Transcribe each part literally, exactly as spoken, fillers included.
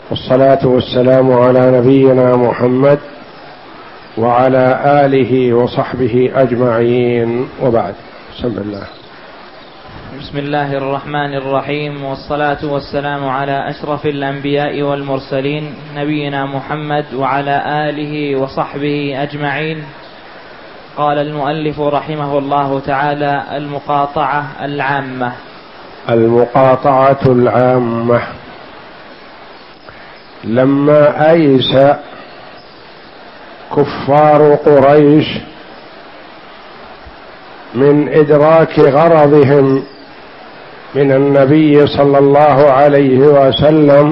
والصلاة والسلام على نبينا محمد وعلى آله وصحبه أجمعين، وبعد. بسم الله. بسم الله الرحمن الرحيم، والصلاة والسلام على أشرف الأنبياء والمرسلين نبينا محمد وعلى آله وصحبه أجمعين. قال المؤلف رحمه الله تعالى: المقاطعة العامة. المقاطعة العامة. لما أيس كفار قريش من إدراك غرضهم من النبي صلى الله عليه وسلم،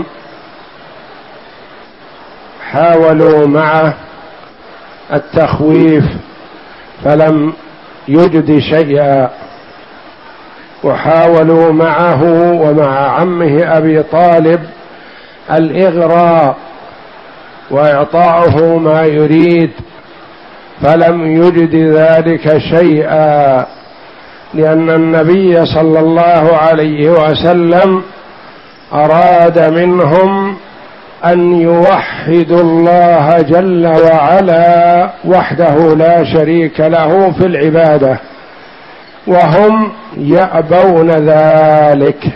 حاولوا معه التخويف فلم يجد شيئا، وحاولوا معه ومع عمه أبي طالب الإغراء وإعطاؤه ما يريد، فلم يجد ذلك شيئا، لأن النبي صلى الله عليه وسلم أراد منهم أن يوحدوا الله جل وعلا وحده لا شريك له في العبادة، وهم يأبون ذلك.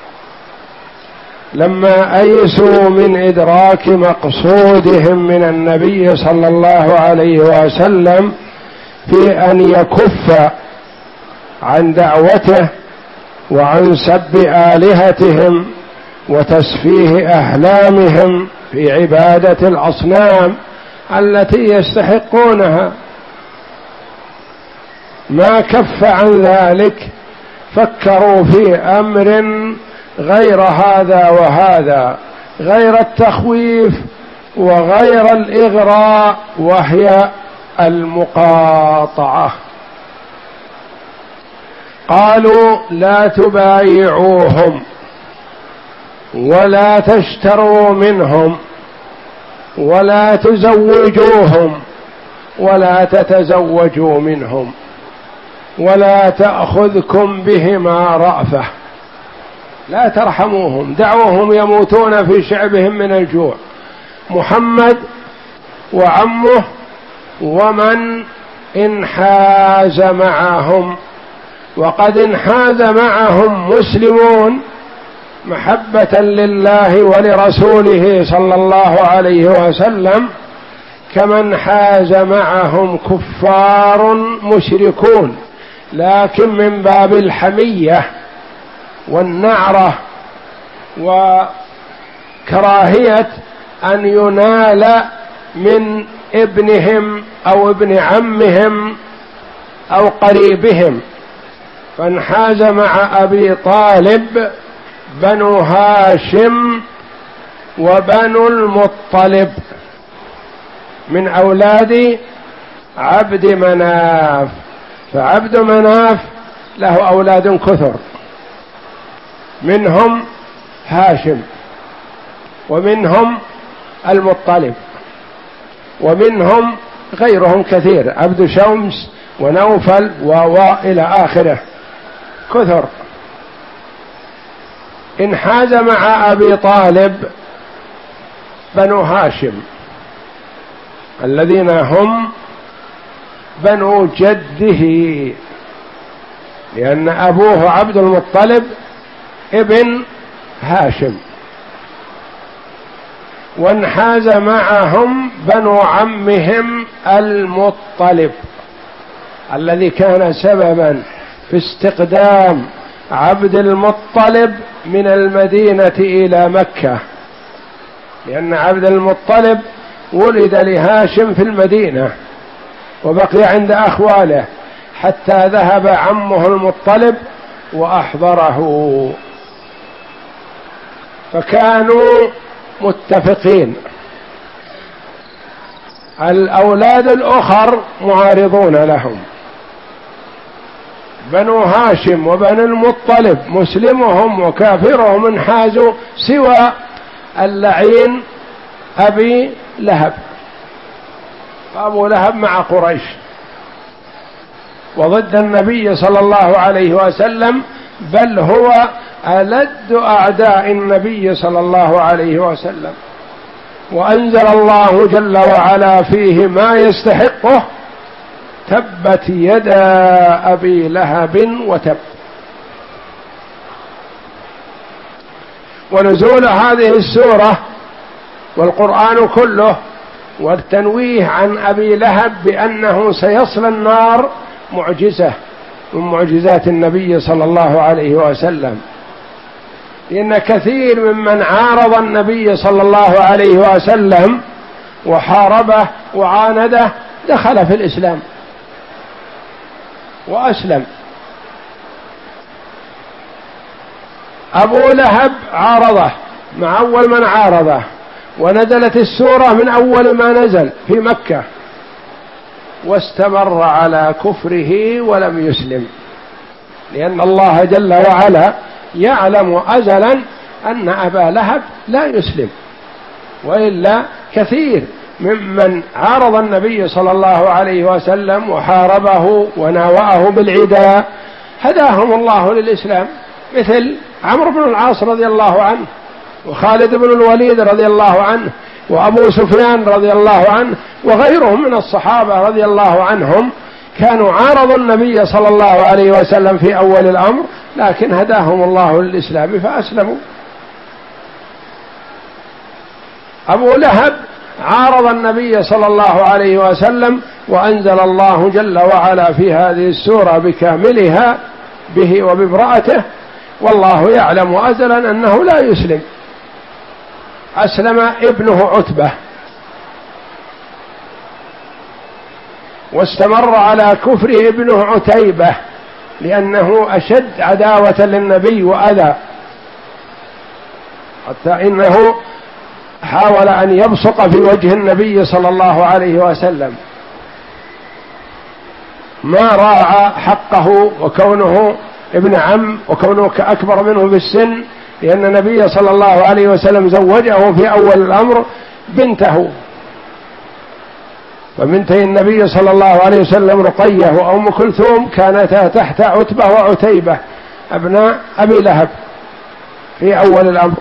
لما أيسوا من إدراك مقصودهم من النبي صلى الله عليه وسلم في أن يكف عن دعوته وعن سب آلهتهم وتسفيه أحلامهم في عبادة الأصنام التي يستحقونها، ما كف عن ذلك، فكروا في أمر غير هذا وهذا، غير التخويف وغير الإغراء، وهي المقاطعة. قالوا: لا تبايعوهم ولا تشتروا منهم ولا تزوجوهم ولا تتزوجوا منهم ولا تأخذكم بهما رأفة، لا ترحموهم، دعوهم يموتون في شعبهم من الجوع. محمد وعمه ومن انحاز معهم، وقد انحاز معهم مسلمون محبة لله ولرسوله صلى الله عليه وسلم، كما انحاز معهم كفار مشركون، لكن من باب الحمية والنعرة وكراهية أن ينال من ابنهم أو ابن عمهم أو قريبهم. فانحاز مع أبي طالب بنو هاشم وبنو المطلب من أولاد عبد مناف، فعبد مناف له أولاد كثر، منهم هاشم ومنهم المطلب ومنهم غيرهم كثير، عبد شمس ونوفل وإلى آخره، كثر. انحاز مع أبي طالب بنو هاشم الذين هم بنو جده، لأن أبوه عبد المطلب ابن هاشم، وانحاز معهم بنو عمهم المطلب الذي كان سببا في استقدام عبد المطلب من المدينة إلى مكة، لأن عبد المطلب ولد لهاشم في المدينة وبقي عند أخواله حتى ذهب عمه المطلب وأحضره، فكانوا متفقين. الأولاد الأخر معارضون لهم، بنو هاشم وبنو المطلب مسلمهم وكافرهم انحازوا، سوى اللعين أبي لهب، فأبو لهب مع قريش وضد النبي صلى الله عليه وسلم، بل هو ألد أعداء النبي صلى الله عليه وسلم، وأنزل الله جل وعلا فيه ما يستحقه: تبت يدا أبي لهب وتب. ونزول هذه السورة والقرآن كله والتنويه عن أبي لهب بأنه سيصل النار معجزة من معجزات النبي صلى الله عليه وسلم، لأن كثير ممن عارض النبي صلى الله عليه وسلم وحاربه وعانده دخل في الإسلام وأسلم. أبو لهب عارضه مع أول من عارضه، ونزلت السورة من أول ما نزل في مكة، واستمر على كفره ولم يسلم، لأن الله جل وعلا يعلم أزلا أن أبا لهب لا يسلم، وإلا كثير ممن عارض النبي صلى الله عليه وسلم وحاربه وناوأه بالعداء هداهم الله للإسلام، مثل عمرو بن العاص رضي الله عنه، وخالد بن الوليد رضي الله عنه، وأبو سفيان رضي الله عنه، وغيرهم من الصحابة رضي الله عنهم، كانوا عارضوا النبي صلى الله عليه وسلم في أول الأمر، لكن هداهم الله للإسلام فأسلموا. أبو لهب عارض النبي صلى الله عليه وسلم، وأنزل الله جل وعلا في هذه السورة بكاملها به وبامرأته، والله يعلم أزلا أنه لا يسلم. أسلم ابنه عتبة، واستمر على كفره ابنه عتيبة، لأنه أشد عداوة للنبي وأذى، حتى إنه حاول أن يبصق في وجه النبي صلى الله عليه وسلم، ما راعى حقه وكونه ابن عم وكونه أكبر منه في السن، لأن النبي صلى الله عليه وسلم زوجه في أول الأمر بنته، فبنتي النبي صلى الله عليه وسلم رقية وأم كلثوم كانتا تحت عتبة وعتيبة أبناء أبي لهب في أول الأمر.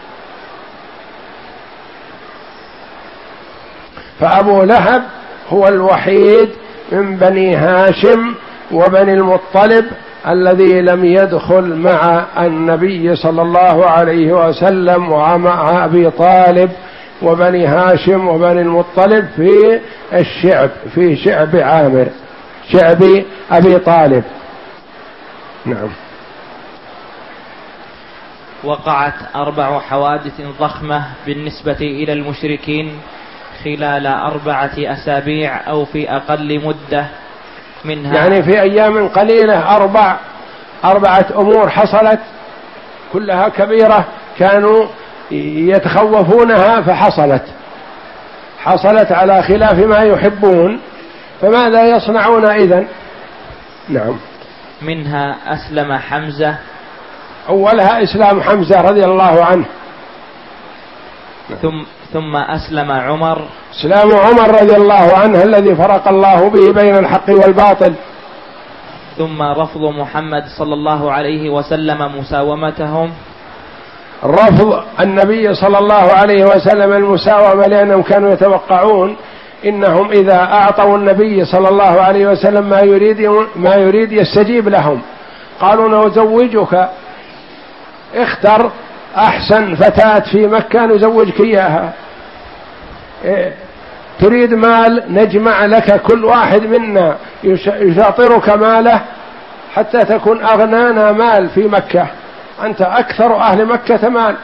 فأبو لهب هو الوحيد من بني هاشم وبني المطلب الذي لم يدخل مع النبي صلى الله عليه وسلم ومع أبي طالب وبني هاشم وبني المطلب في الشعب، في شعب عامر، شعب أبي طالب. نعم. وقعت أربع حوادث ضخمة بالنسبة إلى المشركين خلال أربعة أسابيع أو في أقل مدة منها، يعني في أيام قليلة أربع أربعة أمور حصلت كلها كبيرة كانوا يتخوفونها فحصلت حصلت على خلاف ما يحبون، فماذا يصنعون إذن؟ نعم. منها أسلم حمزة، أولها إسلام حمزة رضي الله عنه، ثم ثم أسلم عمر، إسلام عمر رضي الله عنه الذي فرق الله به بين الحق والباطل، ثم رفض محمد صلى الله عليه وسلم مساومتهم، رفض النبي صلى الله عليه وسلم المساومة، لأنهم كانوا يتوقعون إنهم إذا أعطوا النبي صلى الله عليه وسلم ما يريد ما يريد يستجيب لهم، قالوا نزوجك، اختر أحسن فتاة في مكة نزوجك إياها، إيه؟ تريد مال نجمع لك كل واحد منا يشاطرك ماله حتى تكون أغنانا مال في مكة، أنت أكثر أهل مكة مال،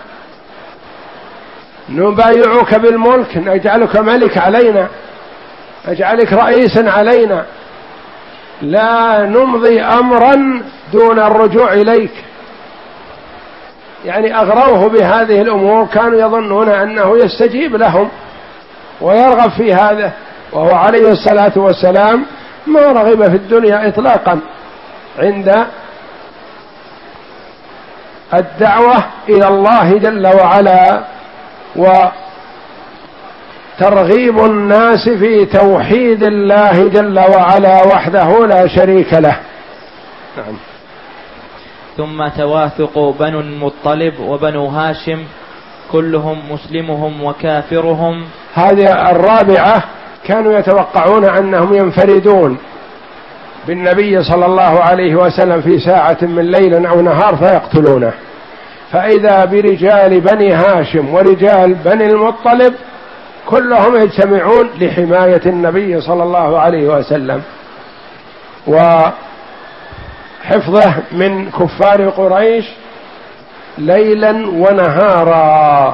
نبايعك بالملك، نجعلك ملك علينا، نجعلك رئيسا علينا، لا نمضي أمرا دون الرجوع إليك. يعني أغروه بهذه الأمور، كانوا يظنون أنه يستجيب لهم ويرغب في هذا، وهو عليه الصلاة والسلام ما رغب في الدنيا إطلاقا عند الدعوة إلى الله جل وعلا وترغيب الناس في توحيد الله جل وعلا وحده لا شريك له. نعم. ثم تواثق بنو المطلب وبنو هاشم كلهم مسلمهم وكافرهم. هذه الرابعة كانوا يتوقعون أنهم ينفردون بالنبي صلى الله عليه وسلم في ساعة من ليل أو نهار فيقتلونه، فإذا برجال بني هاشم ورجال بني المطلب كلهم يجتمعون لحماية النبي صلى الله عليه وسلم وحفظه من كفار قريش ليلا ونهارا.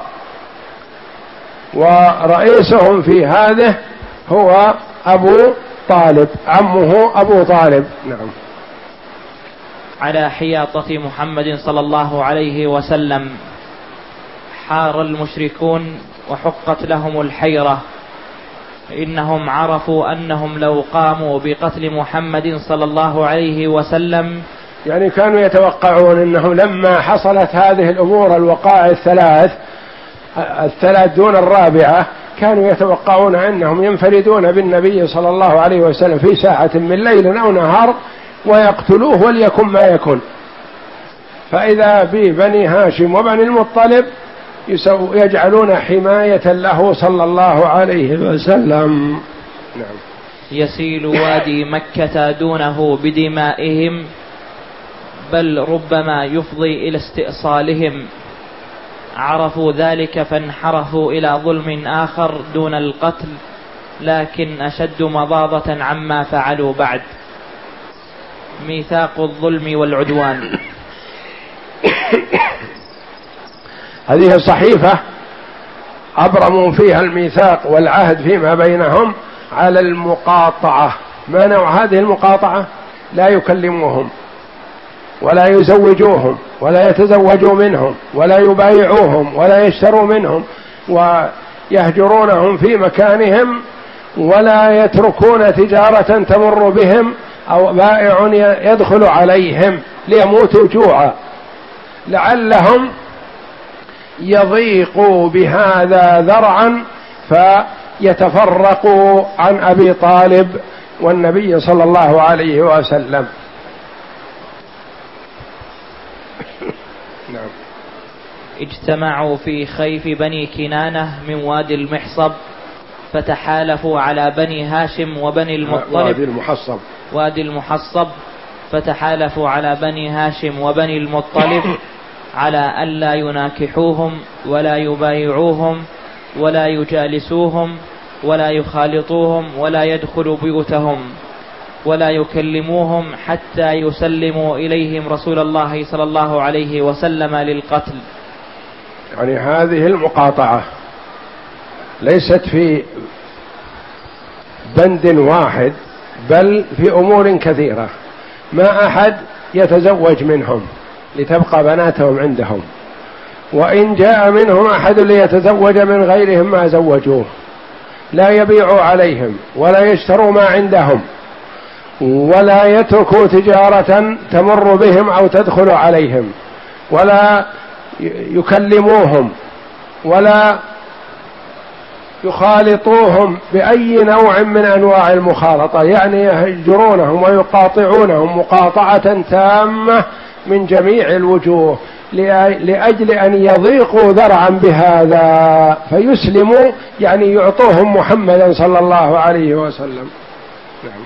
ورئيسهم في هذه هو أبو طالب، عمه أبو طالب. نعم. على حياطة محمد صلى الله عليه وسلم حار المشركون وحقت لهم الحيرة، إنهم عرفوا أنهم لو قاموا بقتل محمد صلى الله عليه وسلم، يعني كانوا يتوقعون أنه لما حصلت هذه الأمور الوقائع الثلاث الثلاث دون الرابعة كانوا يتوقعون أنهم ينفردون بالنبي صلى الله عليه وسلم في ساعة من ليل أو نهار ويقتلوه وليكن ما يكن. فإذا ببني هاشم وبني المطلب يجعلون حماية له صلى الله عليه وسلم. نعم. يسيل وادي مكة دونه بدمائهم، بل ربما يفضي إلى استئصالهم. عرفوا ذلك فانحرفوا إلى ظلم آخر دون القتل، لكن أشد مضاضة عما فعلوا بعد. ميثاق الظلم والعدوان. هذه الصحيفة أبرموا فيها الميثاق والعهد فيما بينهم على المقاطعة. ما نوع هذه المقاطعة؟ لا يكلموهم ولا يزوجوهم ولا يتزوجوا منهم ولا يبايعوهم ولا يشتروا منهم، ويهجرونهم في مكانهم، ولا يتركون تجارة تمر بهم أو بائع يدخل عليهم ليموتوا جوعا، لعلهم يضيقوا بهذا ذرعا فيتفرقوا عن أبي طالب والنبي صلى الله عليه وسلم. نعم. اجتمعوا في خيف بني كنانة من وادي المحصب، فتحالفوا على بني هاشم وبني المطلب. وادي المحصب. وادي المحصب فتحالفوا على بني هاشم وبني المطلب على ألا يناكحوهم ولا يبايعوهم ولا يجالسوهم ولا يخالطوهم ولا يدخلوا بيوتهم ولا يكلموهم حتى يسلموا إليهم رسول الله صلى الله عليه وسلم للقتل. يعني هذه المقاطعة ليست في بند واحد، بل في أمور كثيرة. ما أحد يتزوج منهم لتبقى بناتهم عندهم، وإن جاء منهم أحد ليتزوج من غيرهم ما زوجوه، لا يبيعوا عليهم ولا يشتروا ما عندهم ولا يتركوا تجارة تمر بهم أو تدخل عليهم ولا يكلموهم ولا يخالطوهم بأي نوع من أنواع المخالطة، يعني يهجرونهم ويقاطعونهم مقاطعة تامة من جميع الوجوه لأجل أن يضيقوا ذرعا بهذا فيسلموا، يعني يعطوهم محمدا صلى الله عليه وسلم. نعم.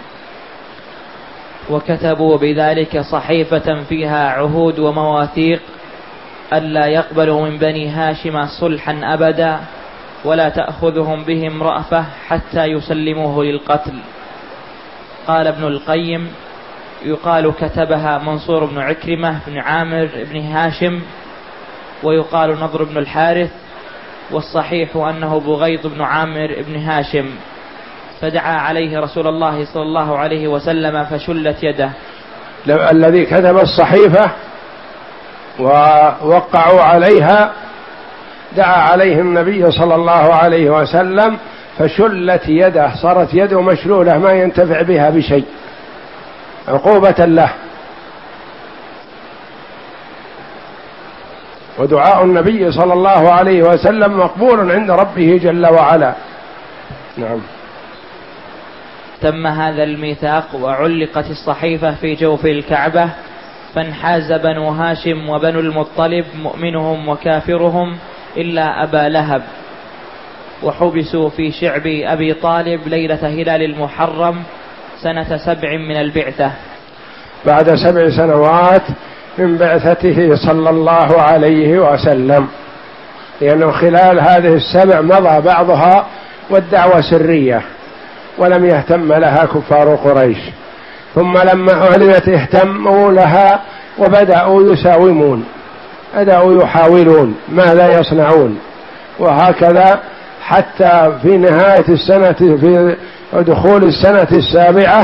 وكتبوا بذلك صحيفة فيها عهود ومواثيق ألا يقبلوا من بني هاشم صلحا أبدا ولا تأخذهم بهم رأفة حتى يسلموه للقتل. قال ابن القيم: يقال كتبها منصور بن عكرمة بن عامر بن هاشم، ويقال نضر بن الحارث، والصحيح أنه بغيض بن عامر بن هاشم، فدعا عليه رسول الله صلى الله عليه وسلم فشلت يده. الذي كتب الصحيفة ووقعوا عليها دعا عليه النبي صلى الله عليه وسلم فشلت يده، صارت يده مشلولة ما ينتفع بها بشيء عقوبة له. ودعاء النبي صلى الله عليه وسلم مقبول عند ربه جل وعلا. نعم. تم هذا الميثاق وعلقت الصحيفة في جوف الكعبة، فانحاز بنو هاشم وبنو المطلب مؤمنهم وكافرهم إلا أبا لهب، وحبسوا في شعب أبي طالب ليلة هلال المحرم سنة سبع من البعثة، بعد سبع سنوات من بعثته صلى الله عليه وسلم، لأنه خلال هذه السبع مضى بعضها والدعوة سرية ولم يهتم لها كفار قريش، ثم لما أعلنت اهتموا لها وبدأوا يساومون، بدأوا يحاولون ماذا يصنعون، وهكذا حتى في نهاية السنة في دخول السنة السابعة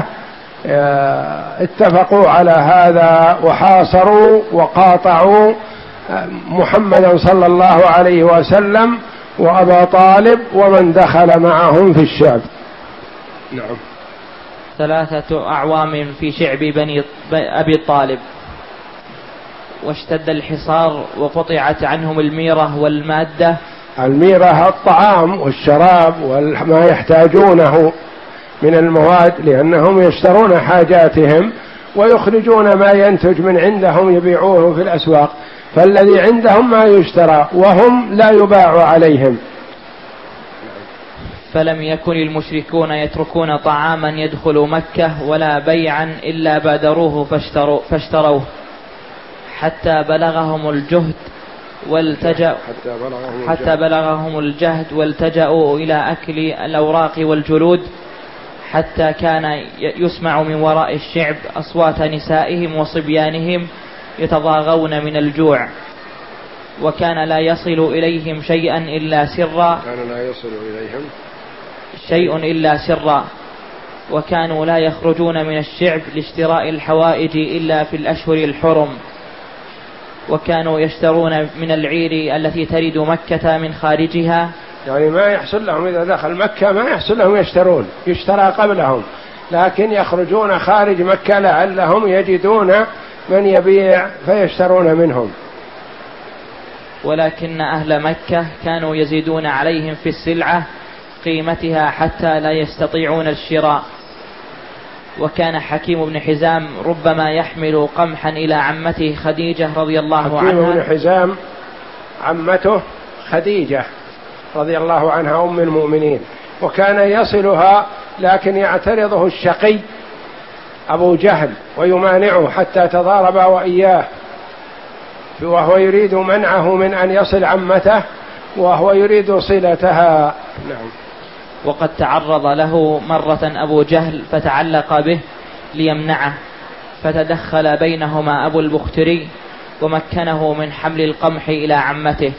اتفقوا على هذا وحاصروا وقاطعوا محمدا صلى الله عليه وسلم وأبا طالب ومن دخل معهم في الشعب. نعم. ثلاثة أعوام في شعب بني أبي طالب، واشتد الحصار وقطعت عنهم الميرة والمادة. الميرة الطعام والشراب وما يحتاجونه من المواد، لأنهم يشترون حاجاتهم ويخرجون ما ينتج من عندهم يبيعوه في الأسواق، فالذي عندهم ما يشترى وهم لا يباع عليهم. فلم يكن المشركون يتركون طعاما يدخل مكة ولا بيعا إلا بادروه فاشتروا فاشتروه حتى بلغهم الجهد والتجأ حتى بلغهم الجهد والتجأوا إلى أكل الأوراق والجلود، حتى كان يسمع من وراء الشعب أصوات نسائهم وصبيانهم يتضاغون من الجوع، وكان لا يصل إليهم شيئا إلا سرا كان لا يصل إليهم شيء إلا سرا وكانوا لا يخرجون من الشعب لاشتراء الحوائج إلا في الأشهر الحرم، وكانوا يشترون من العير التي ترد مكة من خارجها، يعني ما يحصل لهم إذا دخل مكة ما يحصل لهم يشترون، يشترى قبلهم، لكن يخرجون خارج مكة لعلهم يجدون من يبيع فيشترون منهم. ولكن أهل مكة كانوا يزيدون عليهم في السلعة قيمتها حتى لا يستطيعون الشراء. وكان حكيم بن حزام ربما يحمل قمحا إلى عمته خديجة رضي الله عنها. حكيم بن حزام عمته خديجة رضي الله عنها أم المؤمنين، وكان يصلها لكن يعترضه الشقي أبو جهل ويمانعه حتى تضارب وإياه، وهو يريد منعه من أن يصل عمته وهو يريد صلتها. نعم. وقد تعرض له مرة أبو جهل فتعلق به ليمنعه، فتدخل بينهما أبو البختري ومكنه من حمل القمح إلى عمته.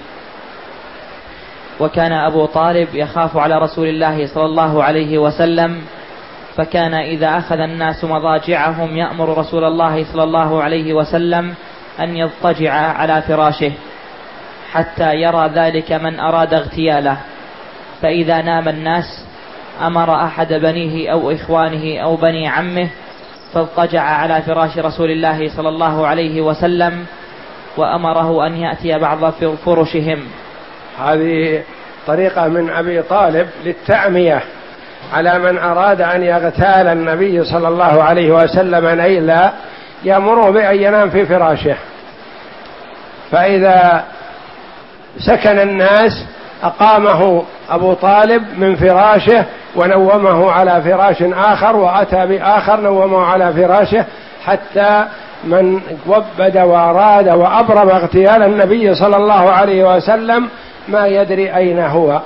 وكان أبو طالب يخاف على رسول الله صلى الله عليه وسلم، فكان إذا أخذ الناس مضاجعهم يأمر رسول الله صلى الله عليه وسلم أن يضطجع على فراشه حتى يرى ذلك من أراد اغتياله، فإذا نام الناس أمر أحد بنيه أو إخوانه أو بني عمه فاضطجع على فراش رسول الله صلى الله عليه وسلم وأمره أن يأتي بعض فرشهم. هذه طريقة من أبي طالب للتعمية على من أراد أن يغتال النبي صلى الله عليه وسلم نيلا، يأمره بأن ينام في فراشه، فإذا سكن الناس أقامه أبو طالب من فراشه ونومه على فراش آخر، وأتى بآخر نومه على فراشه، حتى من وبد وأراد وأبرم اغتيال النبي صلى الله عليه وسلم ما يدري أين هو.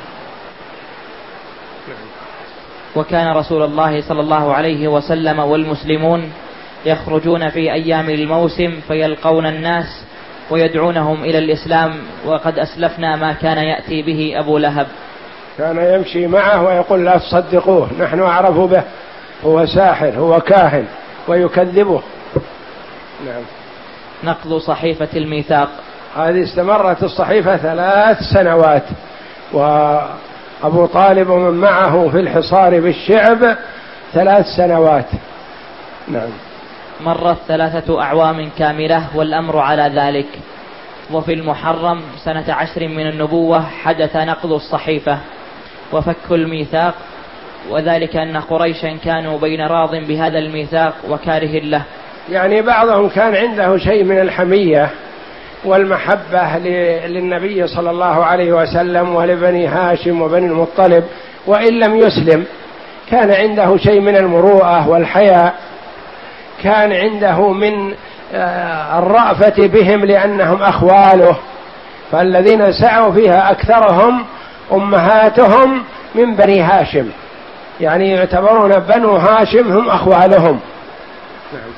وكان رسول الله صلى الله عليه وسلم والمسلمون يخرجون في أيام الموسم فيلقون الناس ويدعونهم إلى الإسلام، وقد أسلفنا ما كان يأتي به أبو لهب. كان يمشي معه ويقول لا تصدقوه، نحن أعرف به، هو ساحر، هو كاهن، ويكذبه. نعم. نقض صحيفة الميثاق. هذه استمرت الصحيفة ثلاث سنوات، وأبو طالب ومن معه في الحصار بالشعب ثلاث سنوات. نعم. مرت ثلاثة أعوام كاملة والأمر على ذلك. وفي المحرم سنة عشر من النبوة حدث نقض الصحيفة وفك الميثاق، وذلك أن قريشا كانوا بين راض بهذا الميثاق وكاره له. يعني بعضهم كان عنده شيء من الحمية والمحبة للنبي صلى الله عليه وسلم ولبني هاشم وبني المطلب، وإن لم يسلم كان عنده شيء من المروءة والحياء، كان عنده من الرأفة بهم لأنهم أخواله، فالذين سعوا فيها أكثرهم أمهاتهم من بني هاشم، يعني يعتبرون بنو هاشم هم أخوالهم. نعم.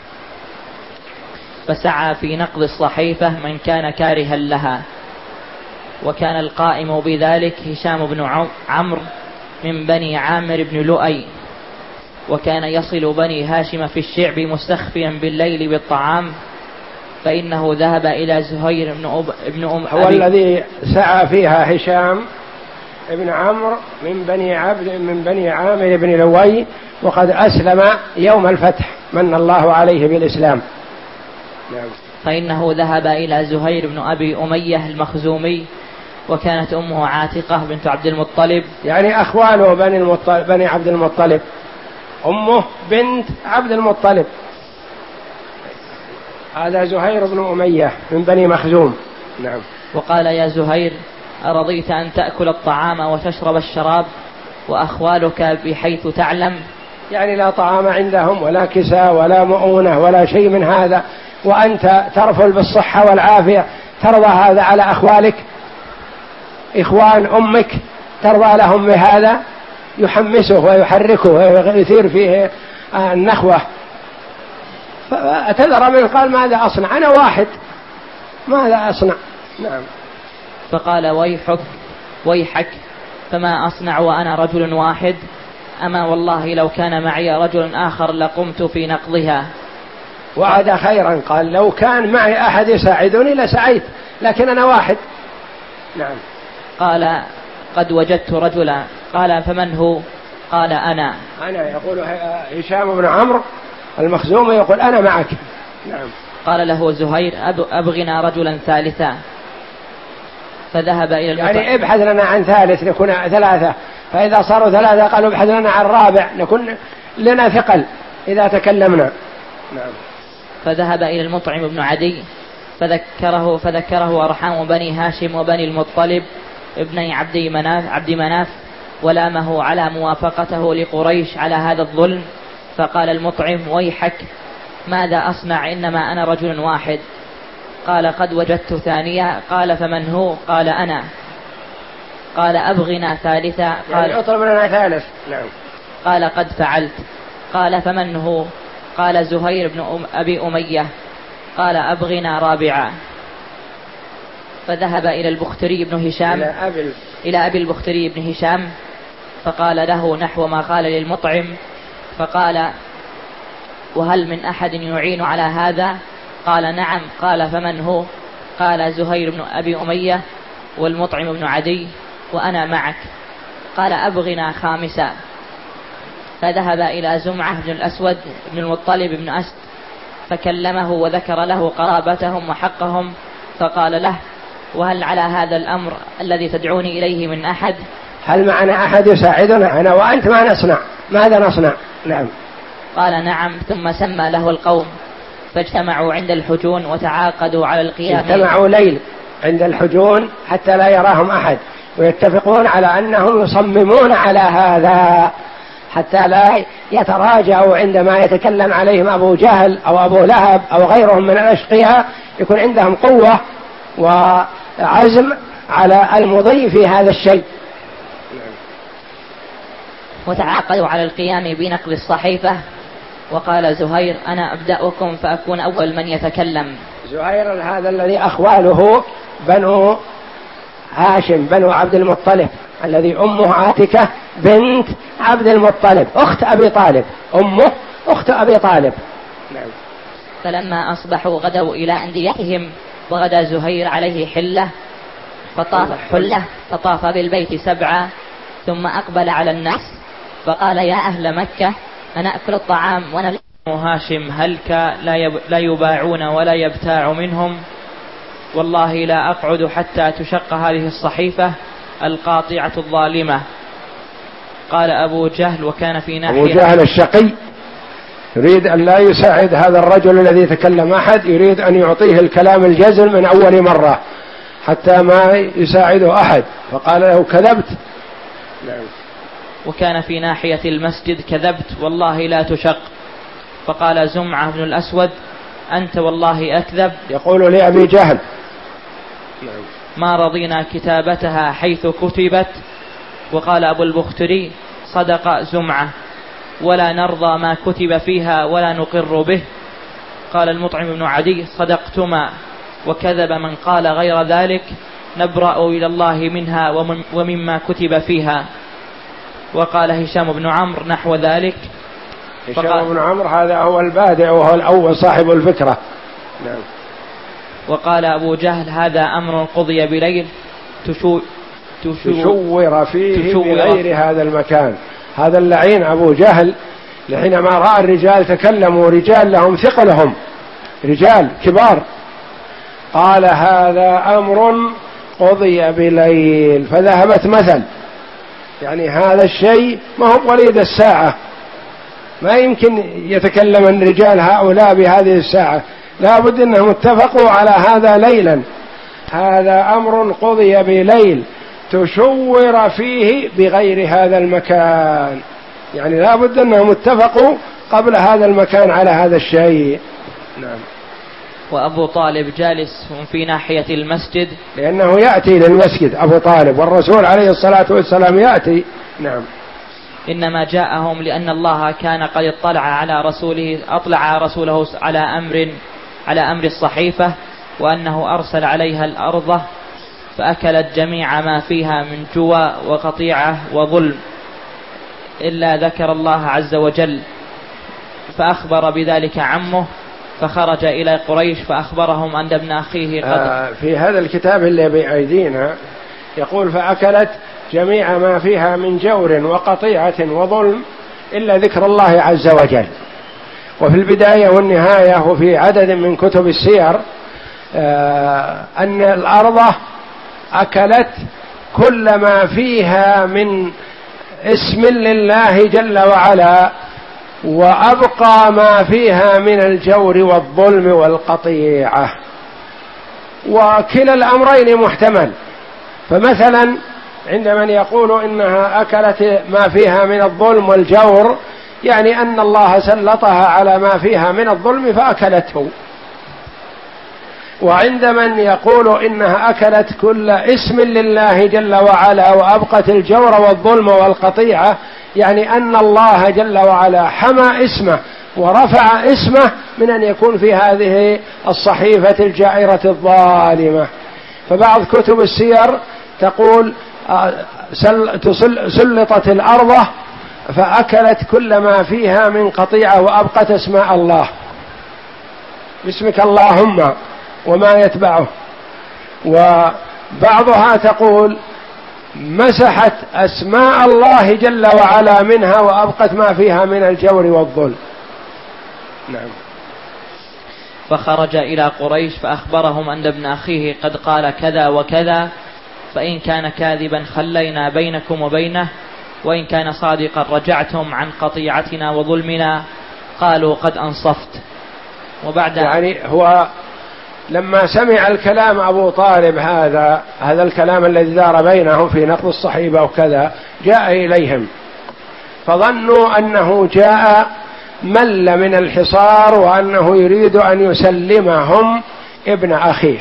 فسعى في نقض الصحيفة من كان كارها لها، وكان القائم بذلك هشام بن عمرو من بني عامر بن لؤي، وكان يصل بني هاشم في الشعب مستخفيا بالليل بالطعام، فإنه ذهب إلى زهير بن أب... ابن أم هو أبي الذي سعى فيها هشام ابن عمرو من بني عبد من بني عامر بن لؤي، وقد أسلم يوم الفتح من الله عليه بالإسلام. نعم. فإنه ذهب إلى زهير بن أبي أمية المخزومي، وكانت أمه عاتقة بنت عبد المطلب، يعني أخواله بني, المطلب بني عبد المطلب، أمه بنت عبد المطلب، هذا زهير بن أمية من بني مخزوم. نعم. وقال يا زهير أرضيت أن تأكل الطعام وتشرب الشراب وأخوالك بحيث تعلم؟ يعني لا طعام عندهم ولا كساء ولا مؤونة ولا شيء من هذا، وأنت ترفل بالصحة والعافية، ترضى هذا على أخوالك؟ إخوان أمك ترضى لهم بهذا؟ يحمسه ويحركه ويثير فيه النخوة. فاعتذر منه قال ماذا أصنع، أنا واحد ماذا أصنع. نعم. فقال ويحك ويحك فما أصنع وأنا رجل واحد؟ أما والله لو كان معي رجل آخر لقمت في نقضها. وعد خيرا، قال لو كان معي أحد يساعدني لسعيت، لكن أنا واحد. نعم. قال قد وجدت رجلا. قال فمن هو؟ قال أنا. أنا يقول هشام بن عمرو المخزومي يقول أنا معك. نعم. قال له زهير أبغنا رجلا ثالثا، فذهب إلى المطعم. يعني ابحث لنا عن ثالث نكون ثلاثة، فإذا صاروا ثلاثة قالوا ابحث لنا عن رابع نكون لنا ثقل إذا تكلمنا. نعم. فذهب إلى المطعم بن عدي فذكره فذكره أرحام بني هاشم وبني المطلب ابني عبد مناف عبد مناف ولامه على موافقته لقريش على هذا الظلم. فقال المطعم ويحك ماذا أصنع، إنما أنا رجل واحد. قال قد وجدت ثانية. قال فمن هو؟ قال أنا. قال أبغنا ثالثا. قال يعني اطلب لنا ثالث. نعم. قال قد فعلت. قال فمن هو؟ قال زهير بن أم أبي أمية. قال أبغنا رابعا. فذهب إلى البختري بن هشام إلى أبي, إلى أبي البختري بن هشام فقال له نحو ما قال للمطعم، فقال وهل من أحد يعين على هذا؟ قال نعم. قال فمن هو؟ قال زهير بن أبي أمية والمطعم بن عدي وأنا معك. قال أبغنا خامسا. فذهب إلى زمعة بن الأسود بن المطلب بن أسد فكلمه وذكر له قرابتهم وحقهم، فقال له وهل على هذا الأمر الذي تدعوني إليه من أحد؟ هل معنا أحد يساعدنا أنا وأنت ما نصنع، ماذا نصنع؟ نعم. قال نعم. ثم سمى له القوم فاجتمعوا عند الحجون وتعاقدوا على القيام. اجتمعوا ليل عند الحجون حتى لا يراهم أحد، ويتفقون على أنهم يصممون على هذا حتى لا يتراجعوا عندما يتكلم عليهم أبو جهل أو أبو لهب أو غيرهم من الأشقياء، يكون عندهم قوة وعزم على المضي في هذا الشيء. وتعاقدوا على القيام بنقل الصحيفة. وقال زهير أنا أبدأكم فأكون أول من يتكلم. زهير هذا الذي أخواله بنو هاشم بنو عبد المطلب، الذي أمه عاتكة بنت عبد المطلب أخت أبي طالب، أمه أخت أبي طالب. نعم. فلما أصبحوا غدوا إلى أنديتهم وغدا زهير عليه حلة فطاف حلة فطاف بالبيت سبعة ثم أقبل على الناس فقال يا أهل مكة أنأكل الطعام ونلقى هاشم هلك لا يباعون ولا يبتاع منهم، والله لا أقعد حتى تشق هذه الصحيفة القاطعة الظالمة. قال أبو جهل وكان في ناحية أبو جهل الشقي يريد أن لا يساعد هذا الرجل الذي تكلم أحد، يريد أن يعطيه الكلام الجزل من أول مرة حتى ما يساعده أحد، فقال له كذبت. نعم. وكان في ناحية المسجد كذبت والله لا تشق، فقال زمعة بن الأسود أنت والله أكذب. يقول لأبي جهل ما رضينا كتابتها حيث كتبت. وقال أبو البختري صدق زمعة ولا نرضى ما كتب فيها ولا نقر به. قال المطعم بن عدي صدقتما وكذب من قال غير ذلك، نبرأ إلى الله منها ومما كتب فيها. وقال هشام بن عمرو نحو ذلك. هشام بن عمرو هذا هو البادع وهو الأول صاحب الفكرة. نعم. وقال أبو جهل هذا أمر قضي بليل تشو تشو تشور فيه تشور بغير هذا المكان. هذا اللعين أبو جهل حينما رأى الرجال تكلموا، رجال لهم ثقلهم، رجال كبار، قال هذا أمر قضي بليل، فذهبت مثل، يعني هذا الشيء ما هو وليد الساعة، ما يمكن يتكلم الرجال هؤلاء بهذه الساعة، لا بد أنهم اتفقوا على هذا ليلا، هذا أمر قضي بليل تشور فيه بغير هذا المكان، يعني لا بد أنهم اتفقوا قبل هذا المكان على هذا الشيء. نعم. وأبو طالب جالس في ناحية المسجد، لأنه يأتي للمسجد أبو طالب والرسول عليه الصلاة والسلام يأتي. نعم. إنما جاءهم لأن الله كان قد اطلع على رسوله أطلع رسوله على أمر على أمر الصحيفة، وأنه أرسل عليها الأرض فأكلت جميع ما فيها من جوى وقطيعة وظلم إلا ذكر الله عز وجل، فأخبر بذلك عمه فخرج إلى قريش فأخبرهم أن ابن أخيه قد آه في هذا الكتاب اللي بأيدينا يقول فأكلت جميع ما فيها من جور وقطيعة وظلم إلا ذكر الله عز وجل. وفي البداية والنهاية وفي عدد من كتب السير آه أن الأرض أكلت كل ما فيها من اسم لله جل وعلا، وأبقى ما فيها من الجور والظلم والقطيعة، وكلا الأمرين محتمل. فمثلا عند من يقول إنها أكلت ما فيها من الظلم والجور، يعني أن الله سلطها على ما فيها من الظلم فأكلته. وعند من يقول إنها أكلت كل اسم لله جل وعلا وأبقت الجور والظلم والقطيعة، يعني أن الله جل وعلا حمى اسمه ورفع اسمه من أن يكون في هذه الصحيفة الجائرة الظالمة. فبعض كتب السير تقول سلطت الأرض فأكلت كل ما فيها من قطيعة وأبقت اسماء الله، باسمك اللهم وما يتبعه. وبعضها تقول مسحت أسماء الله جل وعلا منها وأبقت ما فيها من الجور والظلم. نعم. فخرج إلى قريش فأخبرهم أن ابن أخيه قد قال كذا وكذا، فإن كان كاذبا خلينا بينكم وبينه، وإن كان صادقا رجعتم عن قطيعتنا وظلمنا. قالوا قد أنصفت. وبعد يعني هو لما سمع الكلام أبو طالب هذا هذا الكلام الذي دار بينهم في نقض الصحيفة وكذا، جاء إليهم فظنوا أنه جاء مل من الحصار وأنه يريد أن يسلمهم ابن أخيه،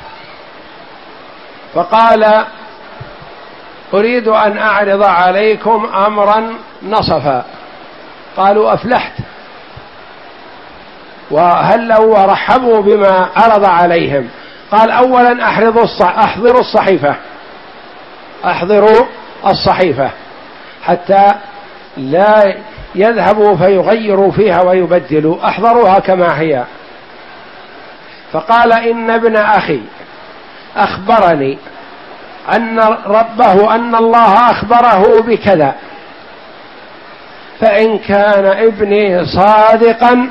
فقال أريد أن أعرض عليكم أمرا نصفا. قالوا أفلحت، وهلوا ورحبوا بما عرض عليهم. قال أولا أحضروا الصحيفة أحضروا الصحيفة حتى لا يذهبوا فيغيروا فيها ويبدلوا، أحضروها كما هي. فقال إن ابن أخي أخبرني أن ربه أن الله أخبره بكذا، فإن كان ابني صادقا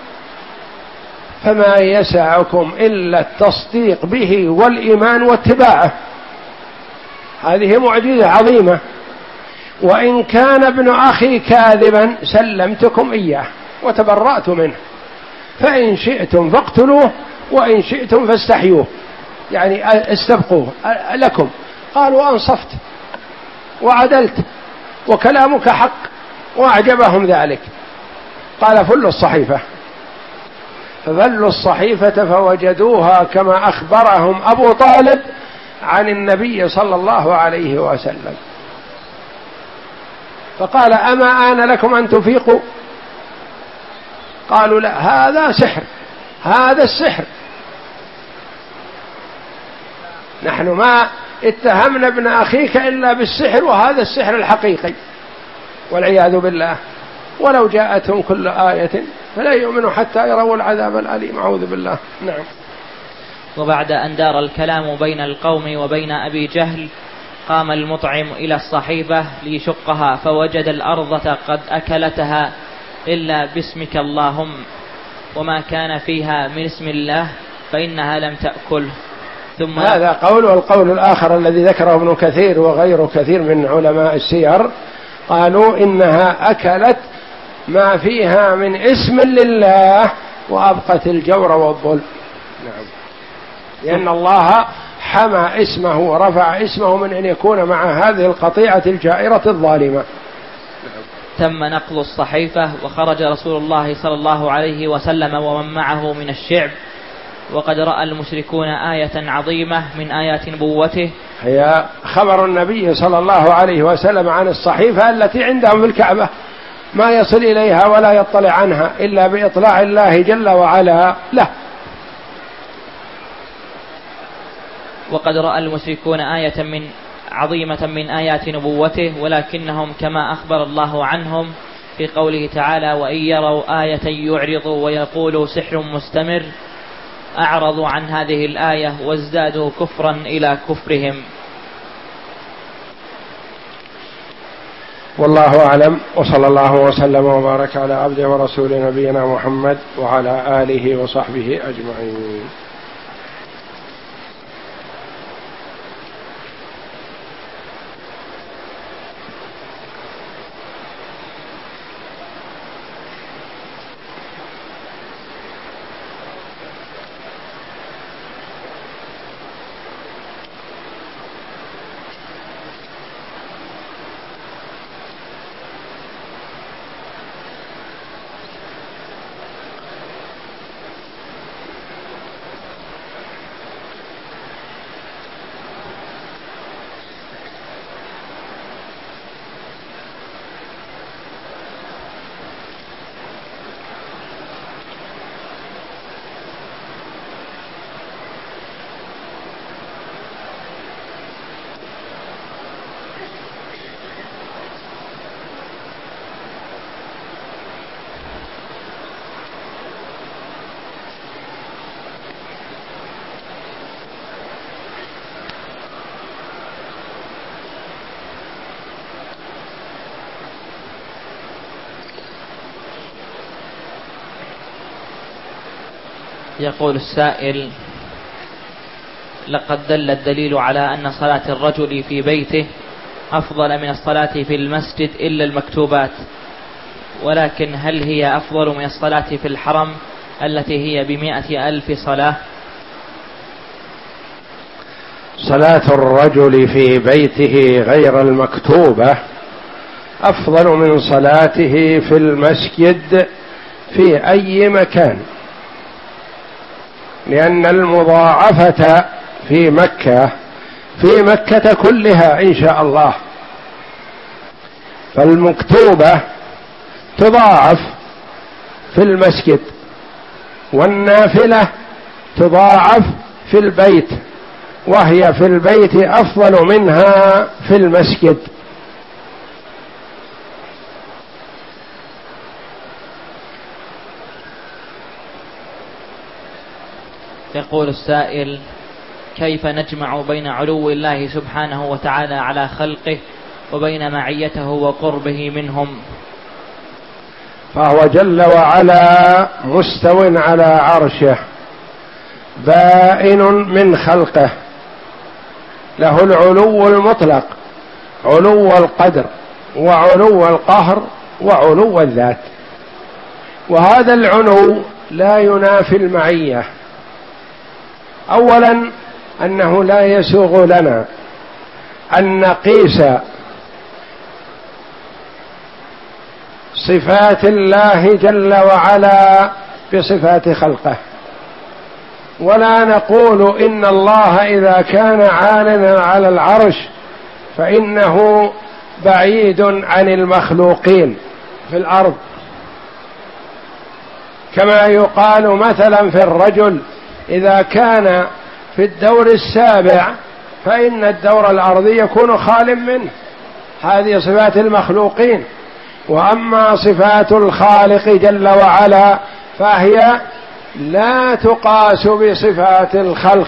فما يسعكم إلا التصديق به والإيمان واتباعه. هذه معجزة عظيمة. وإن كان ابن أخي كاذبا سلمتكم إياه، وتبرأت منه، فإن شئتم فاقتلوه وإن شئتم فاستحيوه، يعني استبقوه لكم. قالوا أنصفت وعدلت وكلامك حق، وأعجبهم ذلك. قال فلوا الصحيفة، ففلوا الصحيفة فوجدوها كما أخبرهم أبو طالب عن النبي صلى الله عليه وسلم، فقال أما آن لكم أن تفيقوا؟ قالوا لا، هذا سحر، هذا السحر، نحن ما اتهمنا ابن أخيك إلا بالسحر، وهذا السحر الحقيقي والعياذ بالله، ولو جاءتهم كل آية فلا يؤمنوا حتى يروا العذاب الأليم، أعوذ بالله. نعم. وبعد أن دار الكلام بين القوم وبين أبي جهل، قام المطعم إلى الصحيفة ليشقها، فوجد الأرض قد أكلتها إلا باسمك اللهم، وما كان فيها من اسم الله فإنها لم تأكله. ثم هذا قول. والقول الآخر الذي ذكره ابن كثير وغيره كثير من علماء السير، قالوا إنها أكلت ما فيها من اسم لله وأبقت الجور والظلم. نعم. لأن الله حمى اسمه ورفع اسمه من أن يكون مع هذه القطيعة الجائرة الظالمة. تم نقض الصحيفة، وخرج رسول الله صلى الله عليه وسلم ومن معه من الشعب، وقد رأى المشركون آية عظيمة من آيات نبوته، هي خبر النبي صلى الله عليه وسلم عن الصحيفة التي عندهم في الكعبة، ما يصل إليها ولا يطلع عنها إلا بإطلاع الله جل وعلا له. وقد رأى المشركون آية من عظيمة من آيات نبوته، ولكنهم كما أخبر الله عنهم في قوله تعالى: وإن يروا آية يعرضوا ويقولوا سحر مستمر، أعرضوا عن هذه الآية وازدادوا كفرا إلى كفرهم. والله أعلم، وصلى الله وسلم وبارك على عبده ورسول نبينا محمد وعلى آله وصحبه أجمعين. يقول السائل: لقد دل الدليل على أن صلاة الرجل في بيته أفضل من الصلاة في المسجد إلا المكتوبات، ولكن هل هي أفضل من الصلاة في الحرم التي هي بمائة ألف صلاة؟ صلاة الرجل في بيته غير المكتوبة أفضل من صلاته في المسجد في أي مكان، لأن المضاعفة في مكة في مكة كلها إن شاء الله، فالمكتوبة تضاعف في المسجد، والنافلة تضاعف في البيت، وهي في البيت أفضل منها في المسجد. يقول السائل: كيف نجمع بين علو الله سبحانه وتعالى على خلقه وبين معيته وقربه منهم؟ فهو جل وعلا مستو على عرشه، بائن من خلقه، له العلو المطلق، علو القدر وعلو القهر وعلو الذات، وهذا العنو لا ينافي المعية. أولا أنه لا يسوغ لنا أن نقيس صفات الله جل وعلا بصفات خلقه، ولا نقول إن الله إذا كان عالما على العرش فإنه بعيد عن المخلوقين في الأرض، كما يقال مثلا في الرجل إذا كان في الدور السابع فإن الدور الأرضي يكون خال منه. هذه صفات المخلوقين. وأما صفات الخالق جل وعلا فهي لا تقاس بصفات الخلق،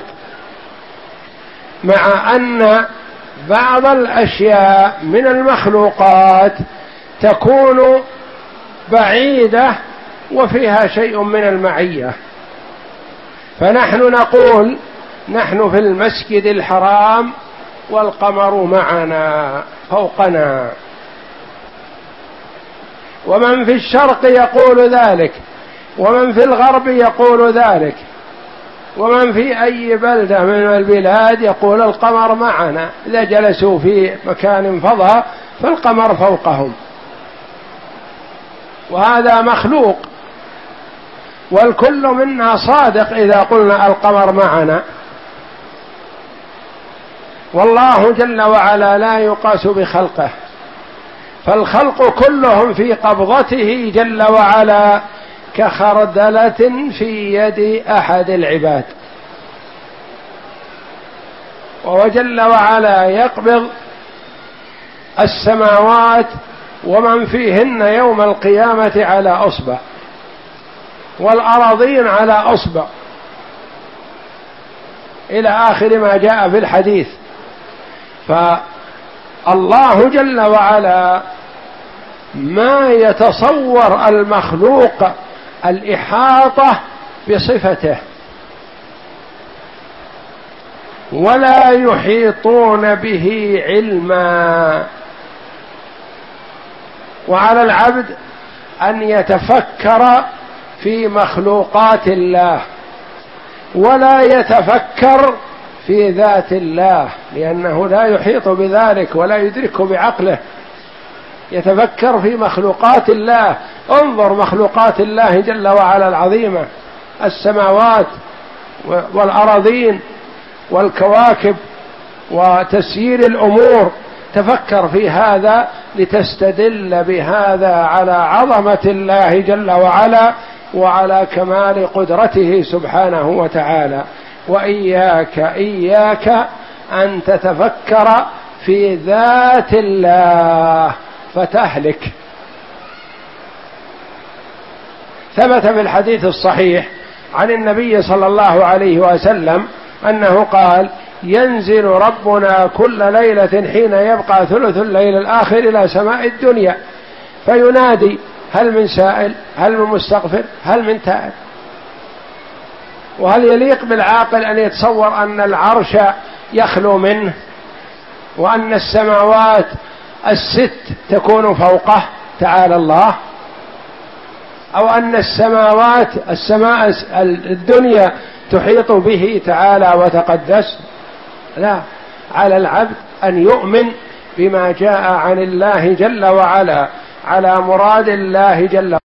مع أن بعض الأشياء من المخلوقات تكون بعيدة وفيها شيء من المعية. فنحن نقول نحن في المسجد الحرام والقمر معنا فوقنا، ومن في الشرق يقول ذلك، ومن في الغرب يقول ذلك، ومن في أي بلدة من البلاد يقول القمر معنا. إذا جلسوا في مكان فضاء فالقمر فوقهم، وهذا مخلوق، والكل منا صادق إذا قلنا القمر معنا. والله جل وعلا لا يقاس بخلقه، فالخلق كلهم في قبضته جل وعلا كخردلة في يد أحد العباد. وهو جل وعلا يقبض السماوات ومن فيهن يوم القيامة على أصبع، والأراضين على أصبع، إلى آخر ما جاء في الحديث. فالله جل وعلا ما يتصور المخلوق الإحاطة بصفته، ولا يحيطون به علما. وعلى العبد أن يتفكر في مخلوقات الله، ولا يتفكر في ذات الله، لأنه لا يحيط بذلك ولا يدركه بعقله. يتفكر في مخلوقات الله. انظر مخلوقات الله جل وعلا العظيمة، السماوات والأراضين والكواكب وتسيير الأمور. تفكر في هذا لتستدل بهذا على عظمة الله جل وعلا وعلى كمال قدرته سبحانه وتعالى. وإياك إياك أن تتفكر في ذات الله فتهلك. ثبت في الحديث الصحيح عن النبي صلى الله عليه وسلم أنه قال: ينزل ربنا كل ليلة حين يبقى ثلث الليل الآخر إلى سماء الدنيا فينادي: هل من سائل؟ هل من مستغفر؟ هل من تائب؟ وهل يليق بالعاقل أن يتصور أن العرش يخلو منه، وأن السماوات الست تكون فوقه تعالى الله، أو أن السماوات السماء الدنيا تحيط به تعالى وتقدس؟ لا، على العبد أن يؤمن بما جاء عن الله جل وعلا على مراد الله جل وعلا.